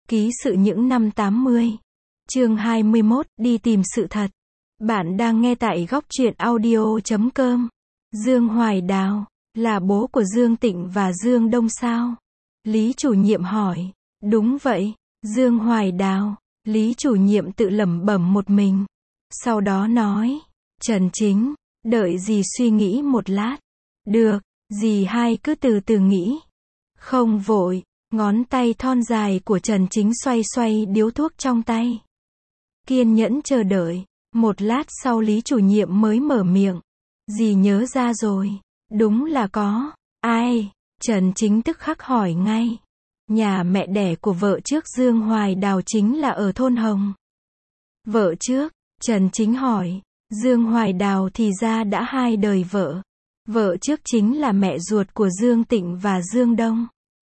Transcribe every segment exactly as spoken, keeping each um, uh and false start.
Ký sự những năm tám mươi. Chương hai mươi mốt, đi tìm sự thật. Bạn đang nghe tại góc truyện audio chấm com. Dương Hoài Đào, là bố của Dương Tịnh và Dương Đông sao? Lý chủ nhiệm hỏi. Đúng vậy, Dương Hoài Đào. Lý chủ nhiệm tự lẩm bẩm một mình. Sau đó nói. Trần Chính, đợi dì suy nghĩ một lát. Được, dì hai cứ từ từ nghĩ. Không vội. Ngón tay thon dài của Trần Chính xoay xoay điếu thuốc trong tay. Kiên nhẫn chờ đợi. Một lát sau Lý chủ nhiệm mới mở miệng. Dì nhớ ra rồi. Đúng là có. Ai? Trần Chính tức khắc hỏi ngay. Nhà mẹ đẻ của vợ trước Dương Hoài Đào chính là ở thôn Hồng. Vợ trước? Trần Chính hỏi. Dương Hoài Đào thì ra đã hai đời vợ. Vợ trước chính là mẹ ruột của Dương Tịnh và Dương Đông.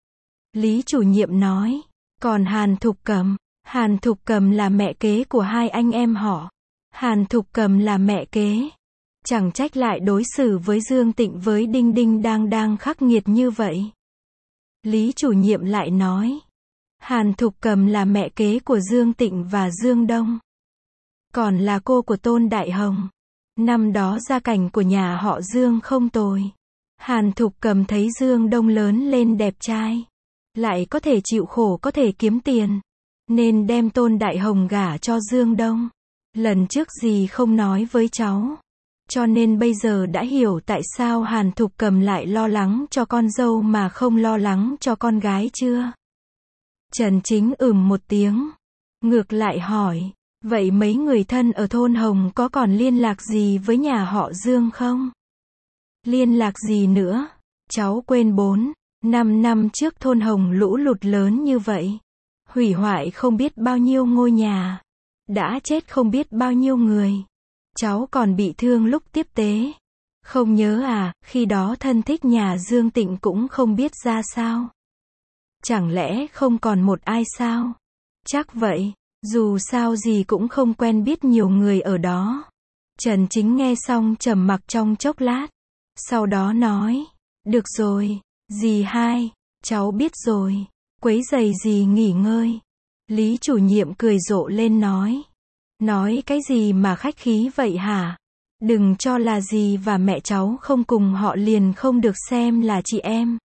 Lý chủ nhiệm nói. Còn Hàn Thục Cầm? Hàn Thục Cầm là mẹ kế của hai anh em họ. Hàn Thục Cầm là mẹ kế. Chẳng trách lại đối xử với Dương Tịnh với đinh đinh đang đang khắc nghiệt như vậy. Lý chủ nhiệm lại nói. Hàn Thục Cầm là mẹ kế của Dương Tịnh và Dương Đông. Còn là cô của Tôn Đại Hồng. Năm đó gia cảnh của nhà họ Dương không tồi. Hàn Thục Cầm thấy Dương Đông lớn lên đẹp trai. Lại có thể chịu khổ có thể kiếm tiền. Nên đem Tôn Đại Hồng gả cho Dương Đông. Lần trước dì không nói với cháu. Cho nên bây giờ đã hiểu tại sao Hàn Thục Cầm lại lo lắng cho con dâu mà không lo lắng cho con gái chưa? Trần Chính ừm một tiếng. Ngược lại hỏi. Vậy mấy người thân ở thôn Hồng có còn liên lạc gì với nhà họ Dương không? Liên lạc gì nữa? Cháu quên bốn, năm năm trước thôn Hồng lũ lụt lớn như vậy. Hủy hoại không biết bao nhiêu ngôi nhà. Đã chết không biết bao nhiêu người. Cháu còn bị thương lúc tiếp tế. Không nhớ à, khi đó thân thích nhà Dương Tịnh cũng không biết ra sao. Chẳng lẽ không còn một ai sao? Chắc vậy, dù sao gì cũng không quen biết nhiều người ở đó. Trần Chính nghe xong trầm mặc trong chốc lát. Sau đó nói, được rồi, dì hai, cháu biết rồi, quấy rầy dì nghỉ ngơi. Lý chủ nhiệm cười rộ lên nói. Nói cái gì mà khách khí vậy hả? Đừng cho là dì và mẹ cháu không cùng họ liền không được xem là chị em.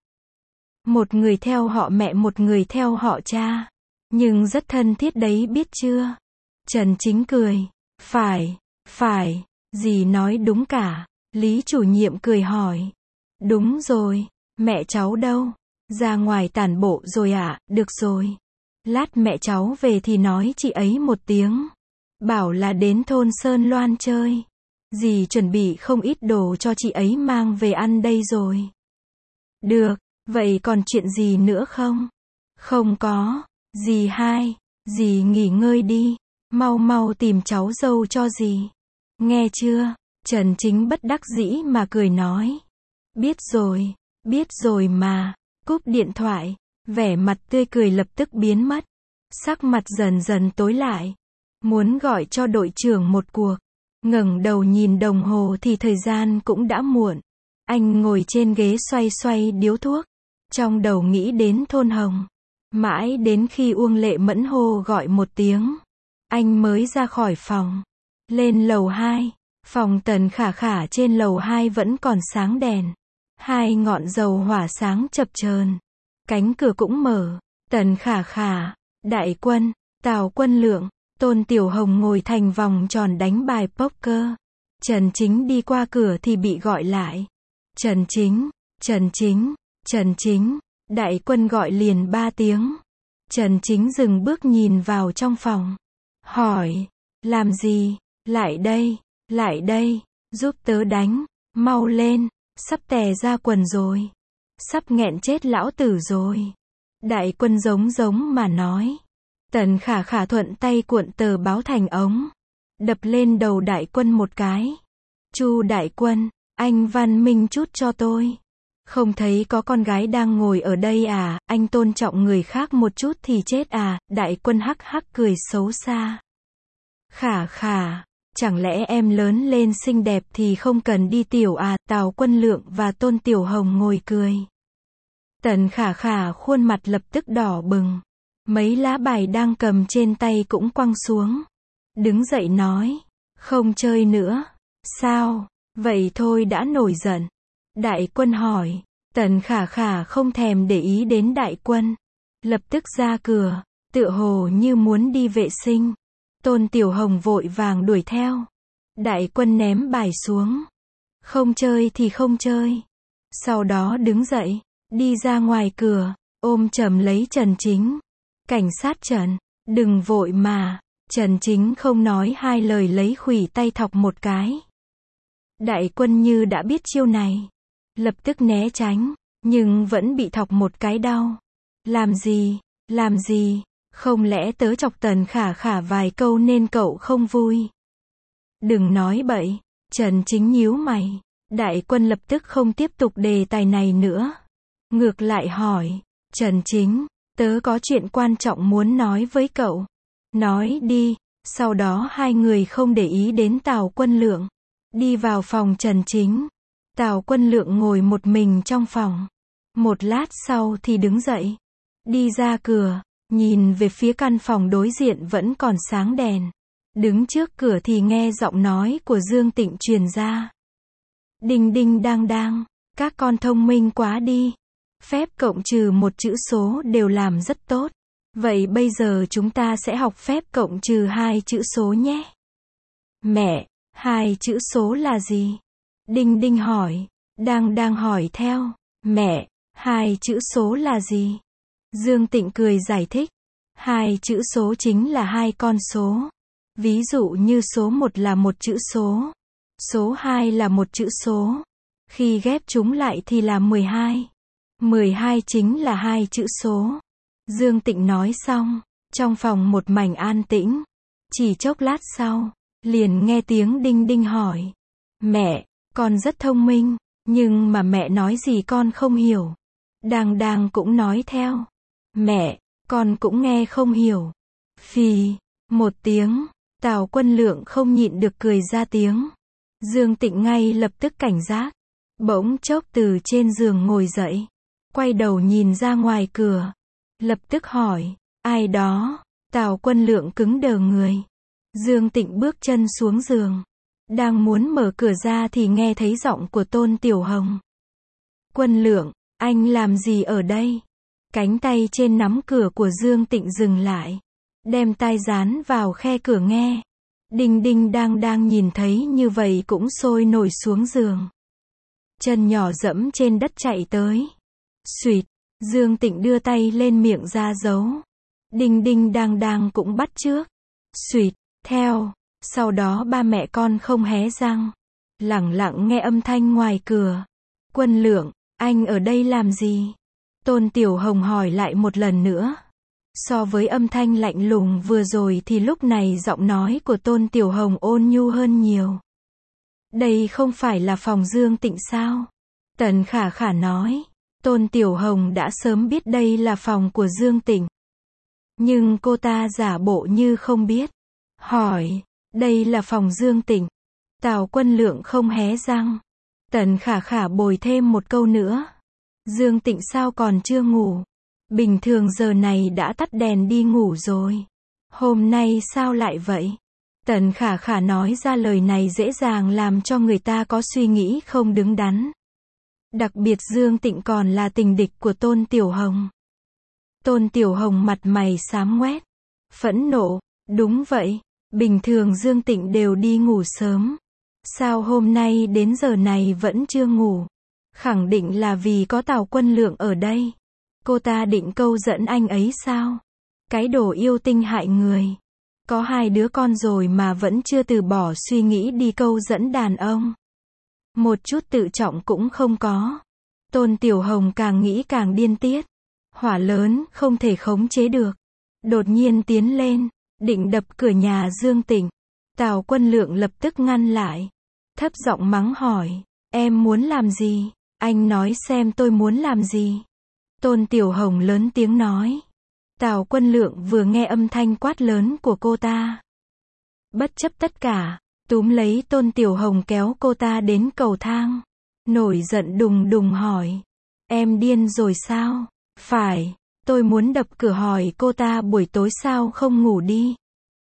Một người theo họ mẹ một người theo họ cha. Nhưng rất thân thiết đấy biết chưa? Trần Chính cười. Phải, phải, dì nói đúng cả. Lý chủ nhiệm cười hỏi. Đúng rồi, mẹ cháu đâu? Ra ngoài tản bộ rồi ạ, à? Được rồi. Lát mẹ cháu về thì nói chị ấy một tiếng. Bảo là đến thôn Sơn Loan chơi. Dì chuẩn bị không ít đồ cho chị ấy mang về ăn đây rồi. Được, vậy còn chuyện gì nữa không? Không có. Dì hai, dì nghỉ ngơi đi. Mau mau tìm cháu dâu cho dì. Nghe chưa? Trần Chính bất đắc dĩ mà cười nói. Biết rồi, biết rồi mà. Cúp điện thoại. Vẻ mặt tươi cười lập tức biến mất. Sắc mặt dần dần tối lại. Muốn gọi cho đội trưởng một cuộc. Ngẩng đầu nhìn đồng hồ thì thời gian cũng đã muộn. Anh ngồi trên ghế xoay xoay điếu thuốc. Trong đầu nghĩ đến thôn Hồng. Mãi đến khi Uông Lệ Mẫn hô gọi một tiếng. Anh mới ra khỏi phòng. Lên lầu hai. Phòng Tần Khả Khả trên lầu hai vẫn còn sáng đèn. Hai ngọn dầu hỏa sáng chập chờn. Cánh cửa cũng mở. Tần Khả Khả, Đại Quân, Tào Quân Lượng, Tôn Tiểu Hồng ngồi thành vòng tròn đánh bài poker. Trần Chính đi qua cửa thì bị gọi lại. Trần Chính, Trần Chính, Trần Chính. Đại Quân gọi liền ba tiếng. Trần Chính dừng bước nhìn vào trong phòng. Hỏi, làm gì? Lại đây, lại đây, giúp tớ đánh, mau lên, sắp tè ra quần rồi. Sắp nghẹn chết lão tử rồi. Đại Quân giống giống mà nói. Tần Khả Khả thuận tay cuộn tờ báo thành ống. Đập lên đầu Đại Quân một cái. Chu Đại Quân, anh văn minh chút cho tôi. Không thấy có con gái đang ngồi ở đây à, anh tôn trọng người khác một chút thì chết à, Đại Quân hắc hắc cười xấu xa. Khả Khả, chẳng lẽ em lớn lên xinh đẹp thì không cần đi tiểu à, Tào Quân Lượng và Tôn Tiểu Hồng ngồi cười. Tần Khả Khả khuôn mặt lập tức đỏ bừng. Mấy lá bài đang cầm trên tay cũng quăng xuống. Đứng dậy nói, không chơi nữa. Sao? Vậy thôi đã nổi giận. Đại Quân hỏi. Tần Khả Khả không thèm để ý đến Đại Quân. Lập tức ra cửa, tựa hồ như muốn đi vệ sinh. Tôn Tiểu Hồng vội vàng đuổi theo. Đại Quân ném bài xuống. Không chơi thì không chơi. Sau đó đứng dậy, đi ra ngoài cửa, ôm chầm lấy Trần Chính. Cảnh sát Trần, đừng vội mà. Trần Chính không nói hai lời lấy khuỷu tay thọc một cái. Đại Quân như đã biết chiêu này, lập tức né tránh, nhưng vẫn bị thọc một cái đau. Làm gì, làm gì, không lẽ tớ chọc Tần Khả Khả vài câu nên cậu không vui? Đừng nói bậy. Trần Chính nhíu mày. Đại Quân lập tức không tiếp tục đề tài này nữa. Ngược lại hỏi, Trần Chính, tớ có chuyện quan trọng muốn nói với cậu. Nói đi. Sau đó hai người không để ý đến Tào Quân Lượng. Đi vào phòng Trần Chính. Tào Quân Lượng ngồi một mình trong phòng. Một lát sau thì đứng dậy. Đi ra cửa, nhìn về phía căn phòng đối diện vẫn còn sáng đèn. Đứng trước cửa thì nghe giọng nói của Dương Tịnh truyền ra. Đinh đinh đang đang, các con thông minh quá đi. Phép cộng trừ một chữ số đều làm rất tốt. Vậy bây giờ chúng ta sẽ học phép cộng trừ hai chữ số nhé. Mẹ, hai chữ số là gì? Đinh đinh hỏi. Đang đang hỏi theo. Mẹ, hai chữ số là gì? Dương Tịnh cười giải thích. Hai chữ số chính là hai con số. Ví dụ như số một là một chữ số. Số hai là một chữ số. Khi ghép chúng lại thì là mười hai. mười hai chính là hai chữ số. Dương Tịnh nói xong, trong phòng một mảnh an tĩnh. Chỉ chốc lát sau, liền nghe tiếng Đinh Đinh hỏi. Mẹ, con rất thông minh, nhưng mà mẹ nói gì con không hiểu. Đang đang cũng nói theo. Mẹ, con cũng nghe không hiểu. Phì, một tiếng, Tào Quân Lượng không nhịn được cười ra tiếng. Dương Tịnh ngay lập tức cảnh giác. Bỗng chốc từ trên giường ngồi dậy. Quay đầu nhìn ra ngoài cửa. Lập tức hỏi, ai đó? Tào Quân Lượng cứng đờ người. Dương Tịnh bước chân xuống giường. Đang muốn mở cửa ra thì nghe thấy giọng của Tôn Tiểu Hồng. Quân Lượng, anh làm gì ở đây? Cánh tay trên nắm cửa của Dương Tịnh dừng lại. Đem tai dán vào khe cửa nghe. Đinh Đinh đang đang nhìn thấy như vậy cũng sôi nổi xuống giường. Chân nhỏ dẫm trên đất chạy tới. Xuyệt, Dương Tịnh đưa tay lên miệng ra dấu. Đinh Đinh đang đang cũng bắt chước. Xuyệt, theo. Sau đó ba mẹ con không hé răng. Lẳng lặng nghe âm thanh ngoài cửa. Quân Lượng, anh ở đây làm gì? Tôn Tiểu Hồng hỏi lại một lần nữa. So với âm thanh lạnh lùng vừa rồi thì lúc này giọng nói của Tôn Tiểu Hồng ôn nhu hơn nhiều. Đây không phải là phòng Dương Tịnh sao? Tần Khả Khả nói. Tôn Tiểu Hồng đã sớm biết đây là phòng của Dương Tịnh. Nhưng cô ta giả bộ như không biết. Hỏi, đây là phòng Dương Tịnh. Tào Quân Lượng không hé răng. Tần Khả Khả bồi thêm một câu nữa. Dương Tịnh sao còn chưa ngủ? Bình thường giờ này đã tắt đèn đi ngủ rồi. Hôm nay sao lại vậy? Tần Khả Khả nói ra lời này dễ dàng làm cho người ta có suy nghĩ không đứng đắn. Đặc biệt Dương Tịnh còn là tình địch của Tôn Tiểu Hồng. Tôn Tiểu Hồng mặt mày xám ngoét. Phẫn nộ, đúng vậy. Bình thường Dương Tịnh đều đi ngủ sớm. Sao hôm nay đến giờ này vẫn chưa ngủ? Khẳng định là vì có Tào Quân Lượng ở đây. Cô ta định câu dẫn anh ấy sao? Cái đồ yêu tinh hại người. Có hai đứa con rồi mà vẫn chưa từ bỏ suy nghĩ đi câu dẫn đàn ông. Một chút tự trọng cũng không có. Tôn Tiểu Hồng càng nghĩ càng điên tiết. Hỏa lớn không thể khống chế được. Đột nhiên tiến lên, định đập cửa nhà Dương Tịnh. Tào Quân Lượng lập tức ngăn lại. Thấp giọng mắng hỏi, em muốn làm gì? Anh nói xem tôi muốn làm gì? Tôn Tiểu Hồng lớn tiếng nói. Tào Quân Lượng vừa nghe âm thanh quát lớn của cô ta. Bất chấp tất cả, túm lấy Tôn Tiểu Hồng kéo cô ta đến cầu thang. Nổi giận đùng đùng hỏi. Em điên rồi sao? Phải. Tôi muốn đập cửa hỏi cô ta buổi tối sao không ngủ đi.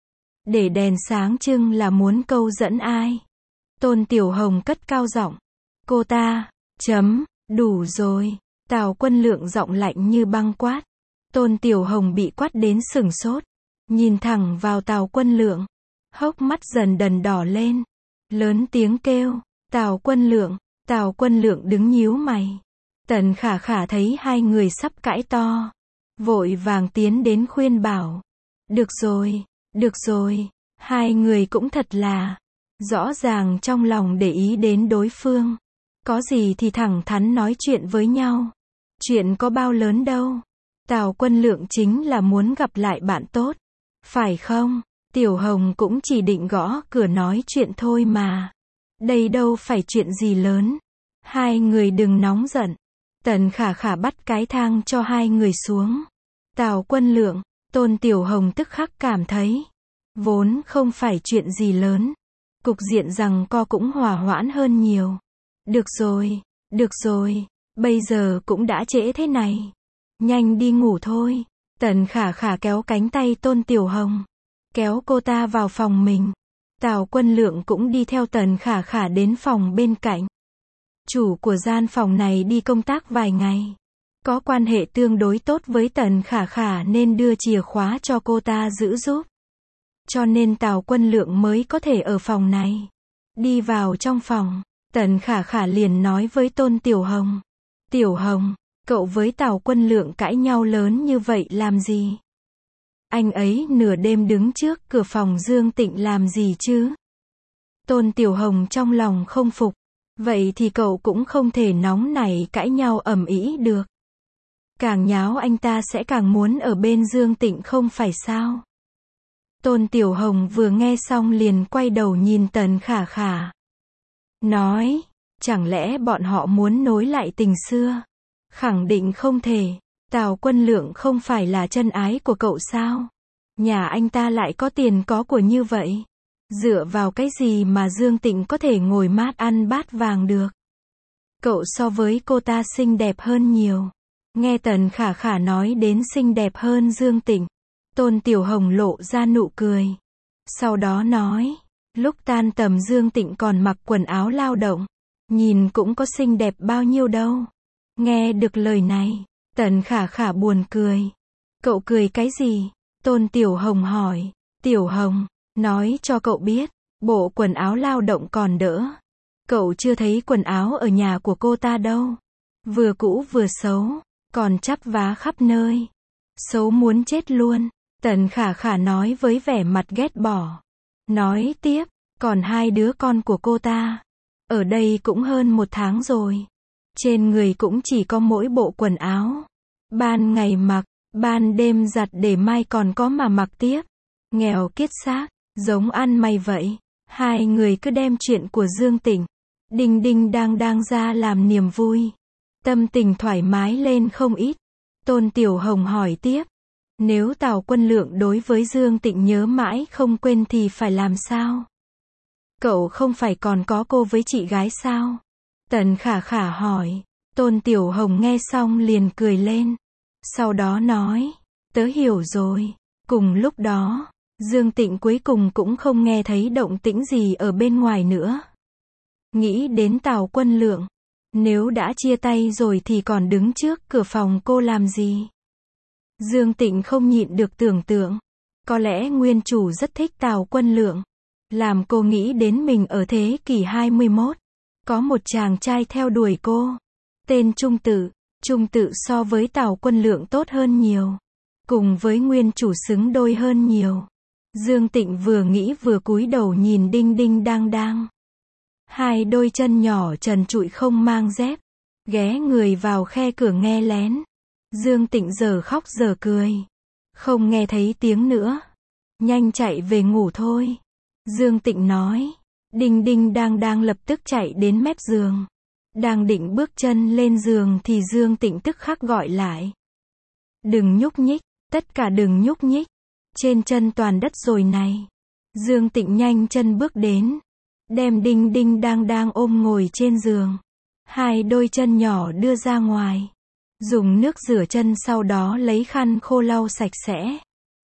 Để đèn sáng trưng là muốn câu dẫn ai? Tôn Tiểu Hồng cất cao giọng. Cô ta, chấm, đủ rồi. Tào Quân Lượng giọng lạnh như băng quát. Tôn Tiểu Hồng bị quát đến sửng sốt. Nhìn thẳng vào Tào Quân Lượng. Hốc mắt dần dần đỏ lên. Lớn tiếng kêu. Tào Quân Lượng. Tào Quân Lượng đứng nhíu mày. Tần Khả Khả thấy hai người sắp cãi to. Vội vàng tiến đến khuyên bảo. Được rồi, được rồi. Hai người cũng thật là. Rõ ràng trong lòng để ý đến đối phương. Có gì thì thẳng thắn nói chuyện với nhau. Chuyện có bao lớn đâu. Tào Quân Lượng chính là muốn gặp lại bạn tốt. Phải không? Tiểu Hồng cũng chỉ định gõ cửa nói chuyện thôi mà. Đây đâu phải chuyện gì lớn. Hai người đừng nóng giận. Tần Khả Khả bắt cái thang cho hai người xuống. Tào Quân Lượng, Tôn Tiểu Hồng tức khắc cảm thấy. Vốn không phải chuyện gì lớn. Cục diện rằng co cũng hòa hoãn hơn nhiều. Được rồi, được rồi, bây giờ cũng đã trễ thế này. Nhanh đi ngủ thôi. Tần Khả Khả kéo cánh tay Tôn Tiểu Hồng. Kéo cô ta vào phòng mình. Tào Quân Lượng cũng đi theo Tần Khả Khả đến phòng bên cạnh. Chủ của gian phòng này đi công tác vài ngày. Có quan hệ tương đối tốt với Tần Khả Khả nên đưa chìa khóa cho cô ta giữ giúp. Cho nên Tào Quân Lượng mới có thể ở phòng này. Đi vào trong phòng, Tần Khả Khả liền nói với Tôn Tiểu Hồng. Tiểu Hồng, cậu với Tào Quân Lượng cãi nhau lớn như vậy làm gì? Anh ấy nửa đêm đứng trước cửa phòng Dương Tịnh làm gì chứ? Tôn Tiểu Hồng trong lòng không phục. Vậy thì cậu cũng không thể nóng nảy cãi nhau ầm ĩ được. Càng nháo anh ta sẽ càng muốn ở bên Dương Tịnh không phải sao? Tôn Tiểu Hồng vừa nghe xong liền quay đầu nhìn Tần Khả Khả. Nói, chẳng lẽ bọn họ muốn nối lại tình xưa? Khẳng định không thể. Tào Quân Lượng không phải là chân ái của cậu sao? Nhà anh ta lại có tiền có của như vậy. Dựa vào cái gì mà Dương Tịnh có thể ngồi mát ăn bát vàng được? Cậu so với cô ta xinh đẹp hơn nhiều. Nghe Tần Khả Khả nói đến xinh đẹp hơn Dương Tịnh. Tôn Tiểu Hồng lộ ra nụ cười. Sau đó nói, lúc tan tầm Dương Tịnh còn mặc quần áo lao động. Nhìn cũng có xinh đẹp bao nhiêu đâu. Nghe được lời này, Tần Khả Khả buồn cười. Cậu cười cái gì? Tôn Tiểu Hồng hỏi. Tiểu Hồng, nói cho cậu biết, bộ quần áo lao động còn đỡ. Cậu chưa thấy quần áo ở nhà của cô ta đâu. Vừa cũ vừa xấu, còn chắp vá khắp nơi. Xấu muốn chết luôn. Tần Khả Khả nói với vẻ mặt ghét bỏ. Nói tiếp, còn hai đứa con của cô ta. Ở đây cũng hơn một tháng rồi. Trên người cũng chỉ có mỗi bộ quần áo. Ban ngày mặc, ban đêm giặt để mai còn có mà mặc tiếp. Nghèo kiết xác, giống ăn mày vậy. Hai người cứ đem chuyện của Dương Tịnh, đinh đinh đang đang ra làm niềm vui. Tâm tình thoải mái lên không ít. Tôn Tiểu Hồng hỏi tiếp. Nếu Tào Quân Lượng đối với Dương Tịnh nhớ mãi không quên thì phải làm sao? Cậu không phải còn có cô với chị gái sao? Tần Khả Khả hỏi. Tôn Tiểu Hồng nghe xong liền cười lên. Sau đó nói. Tớ hiểu rồi. Cùng lúc đó, Dương Tịnh cuối cùng cũng không nghe thấy động tĩnh gì ở bên ngoài nữa. Nghĩ đến Tào Quân Lượng. Nếu đã chia tay rồi thì còn đứng trước cửa phòng cô làm gì? Dương Tịnh không nhịn được tưởng tượng. Có lẽ nguyên chủ rất thích Tào Quân Lượng. Làm cô nghĩ đến mình ở thế kỷ hai mươi mốt. Có một chàng trai theo đuổi cô. Tên Trung Tự. Trung Tự so với Tào Quân Lượng tốt hơn nhiều. Cùng với nguyên chủ xứng đôi hơn nhiều. Dương Tịnh vừa nghĩ vừa cúi đầu nhìn đinh đinh đang đang. Hai đôi chân nhỏ trần trụi không mang dép. Ghé người vào khe cửa nghe lén. Dương Tịnh giờ khóc giờ cười. Không nghe thấy tiếng nữa. Nhanh chạy về ngủ thôi. Dương Tịnh nói. Đinh đinh đang đang lập tức chạy đến mép giường. Đang định bước chân lên giường thì Dương Tịnh tức khắc gọi lại. Đừng nhúc nhích, tất cả đừng nhúc nhích. Trên chân toàn đất rồi này. Dương Tịnh nhanh chân bước đến. Đem đinh đinh đang đang ôm ngồi trên giường. Hai đôi chân nhỏ đưa ra ngoài. dùng nước rửa chân sau đó lấy khăn khô lau sạch sẽ.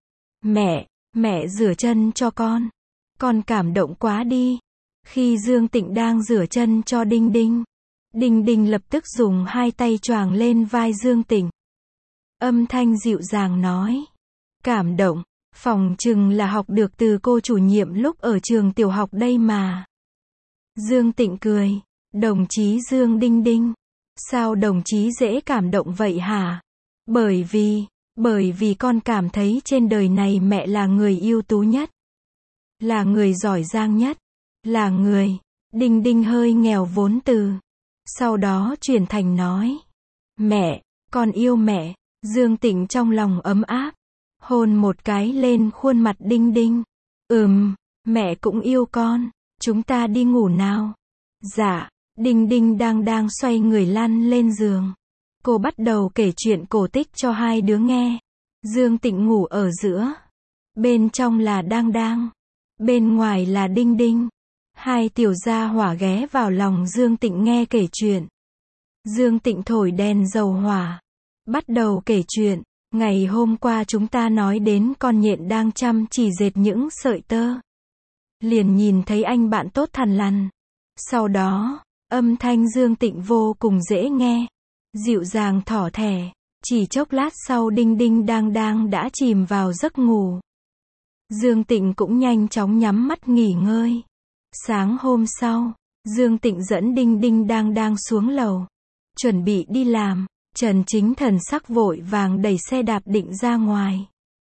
Mẹ, mẹ rửa chân cho con. Con cảm động quá đi. Khi Dương Tịnh đang rửa chân cho Đinh Đinh, Đinh Đinh lập tức dùng hai tay choàng lên vai Dương Tịnh. Âm thanh dịu dàng nói. Cảm động, phỏng chừng là học được từ cô chủ nhiệm lúc ở trường tiểu học đây mà. Dương Tịnh cười. Đồng chí Dương Đinh Đinh. Sao đồng chí dễ cảm động vậy hả? Bởi vì, bởi vì con cảm thấy trên đời này mẹ là người ưu tú nhất. Là người giỏi giang nhất. Là người. Đinh Đinh hơi nghèo vốn từ. Sau đó chuyển thành nói. Mẹ, con yêu mẹ. Dương Tịnh trong lòng ấm áp. Hôn một cái lên khuôn mặt Đinh Đinh. Ừm, mẹ cũng yêu con. Chúng ta đi ngủ nào. Dạ. Đinh Đinh đang đang xoay người lăn lên giường. Cô bắt đầu kể chuyện cổ tích cho hai đứa nghe. Dương Tịnh ngủ ở giữa. Bên trong là Đang Đang. Bên ngoài là Đinh Đinh. Hai tiểu gia hỏa ghé vào lòng Dương Tịnh nghe kể chuyện. Dương Tịnh thổi đèn dầu hỏa. Bắt đầu kể chuyện. Ngày hôm qua chúng ta nói đến con nhện đang chăm chỉ dệt những sợi tơ. Liền nhìn thấy anh bạn tốt thằn lằn. Sau đó, âm thanh Dương Tịnh vô cùng dễ nghe. Dịu dàng thỏ thẻ. Chỉ chốc lát sau Đinh Đinh Đang Đang đã chìm vào giấc ngủ. Dương Tịnh cũng nhanh chóng nhắm mắt nghỉ ngơi. Sáng hôm sau, Dương Tịnh dẫn Đinh Đinh Đang Đang xuống lầu. Chuẩn bị đi làm. Trần Chính thần sắc vội vàng đẩy xe đạp định ra ngoài.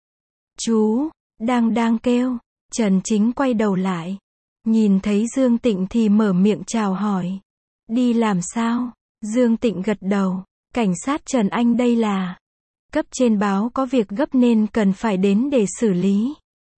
Chú, Đang Đang kêu. Trần Chính quay đầu lại. Nhìn thấy Dương Tịnh thì mở miệng chào hỏi. Đi làm sao? Dương Tịnh gật đầu. Cảnh sát Trần Anh đây là. Cấp trên báo có việc gấp nên cần phải đến để xử lý.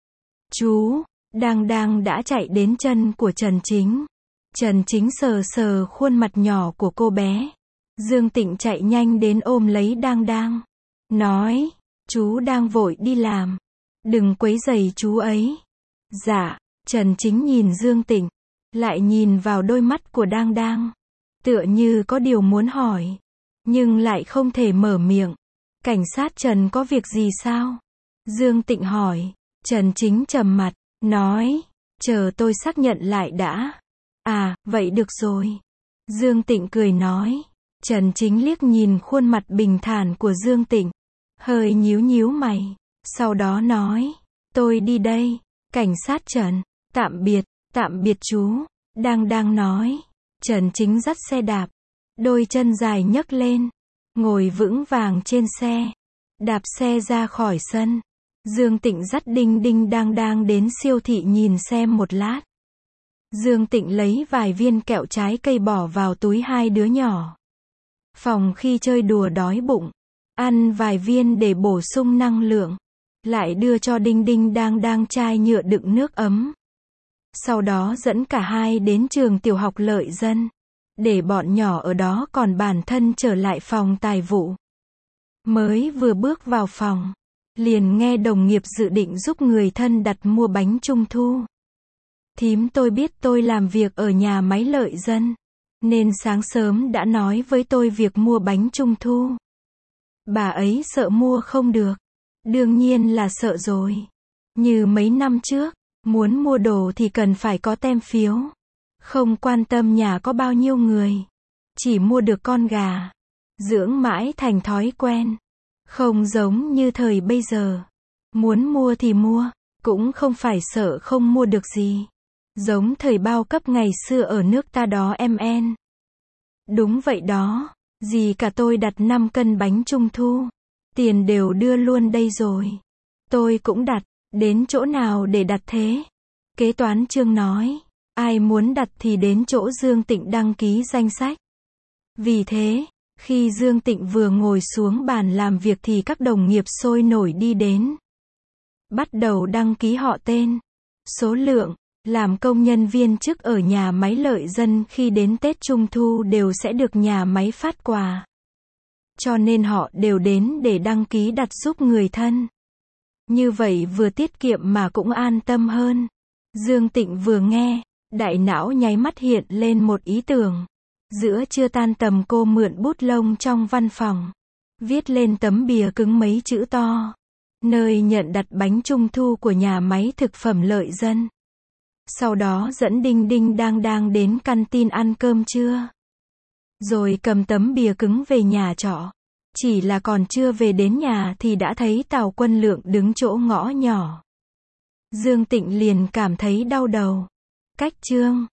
Chú, Đang Đang đã chạy đến chân của Trần Chính. Trần Chính sờ sờ khuôn mặt nhỏ của cô bé. Dương Tịnh chạy nhanh đến ôm lấy Đang Đang. Nói, chú đang vội đi làm. Đừng quấy rầy chú ấy. Dạ, Trần Chính nhìn Dương Tịnh. Lại nhìn vào đôi mắt của Đang Đang. Tựa như có điều muốn hỏi. Nhưng lại không thể mở miệng. Cảnh sát Trần có việc gì sao? Dương Tịnh hỏi. Trần Chính trầm mặt. Nói, chờ tôi xác nhận lại đã. À, vậy được rồi. Dương Tịnh cười nói. Trần Chính liếc nhìn khuôn mặt bình thản của Dương Tịnh. Hơi nhíu nhíu mày. Sau đó nói. Tôi đi đây. Cảnh sát Trần. Tạm biệt. Tạm biệt chú. Đang đang nói. Trần Chính dắt xe đạp. Đôi chân dài nhấc lên. Ngồi vững vàng trên xe. Đạp xe ra khỏi sân. Dương Tịnh dắt Đinh Đinh Đang Đang đến siêu thị nhìn xem một lát. Dương Tịnh lấy vài viên kẹo trái cây bỏ vào túi hai đứa nhỏ. Phòng khi chơi đùa đói bụng. Ăn vài viên để bổ sung năng lượng. Lại đưa cho Đinh Đinh Đang Đang chai nhựa đựng nước ấm. Sau đó dẫn cả hai đến trường tiểu học Lợi Dân. Để bọn nhỏ ở đó còn bản thân trở lại phòng tài vụ. Mới vừa bước vào phòng. Liền nghe đồng nghiệp dự định giúp người thân đặt mua bánh trung thu. Thím tôi biết tôi làm việc ở nhà máy Lợi Dân. Nên sáng sớm đã nói với tôi việc mua bánh trung thu. Bà ấy sợ mua không được. Đương nhiên là sợ rồi. Như mấy năm trước, muốn mua đồ thì cần phải có tem phiếu. Không quan tâm nhà có bao nhiêu người. Chỉ mua được con gà. Dưỡng mãi thành thói quen. Không giống như thời bây giờ. Muốn mua thì mua. Cũng không phải sợ không mua được gì. Giống thời bao cấp ngày xưa ở nước ta đó em en. Đúng vậy đó. Gì cả tôi đặt năm cân bánh trung thu. Tiền đều đưa luôn đây rồi. Tôi cũng đặt. Đến chỗ nào để đặt thế? Kế toán Trương nói. Ai muốn đặt thì đến chỗ Dương Tịnh đăng ký danh sách. Vì thế, khi Dương Tịnh vừa ngồi xuống bàn làm việc thì các đồng nghiệp sôi nổi đi đến. Bắt đầu đăng ký họ tên, số lượng, làm công nhân viên chức ở nhà máy Lợi Dân khi đến Tết Trung Thu đều sẽ được nhà máy phát quà. Cho nên họ đều đến để đăng ký đặt giúp người thân. Như vậy vừa tiết kiệm mà cũng an tâm hơn. Dương Tịnh vừa nghe, đại não nháy mắt hiện lên một ý tưởng. Giữa trưa tan tầm cô mượn bút lông trong văn phòng. Viết lên tấm bìa cứng mấy chữ to. Nơi nhận đặt bánh trung thu của nhà máy thực phẩm Lợi Dân. Sau đó dẫn Đinh Đinh Đang Đang đến căn tin ăn cơm trưa. Rồi cầm tấm bìa cứng về nhà trọ. Chỉ là còn chưa về đến nhà thì đã thấy Tào Quân Lượng đứng chỗ ngõ nhỏ. Dương Tịnh liền cảm thấy đau đầu. Cách chương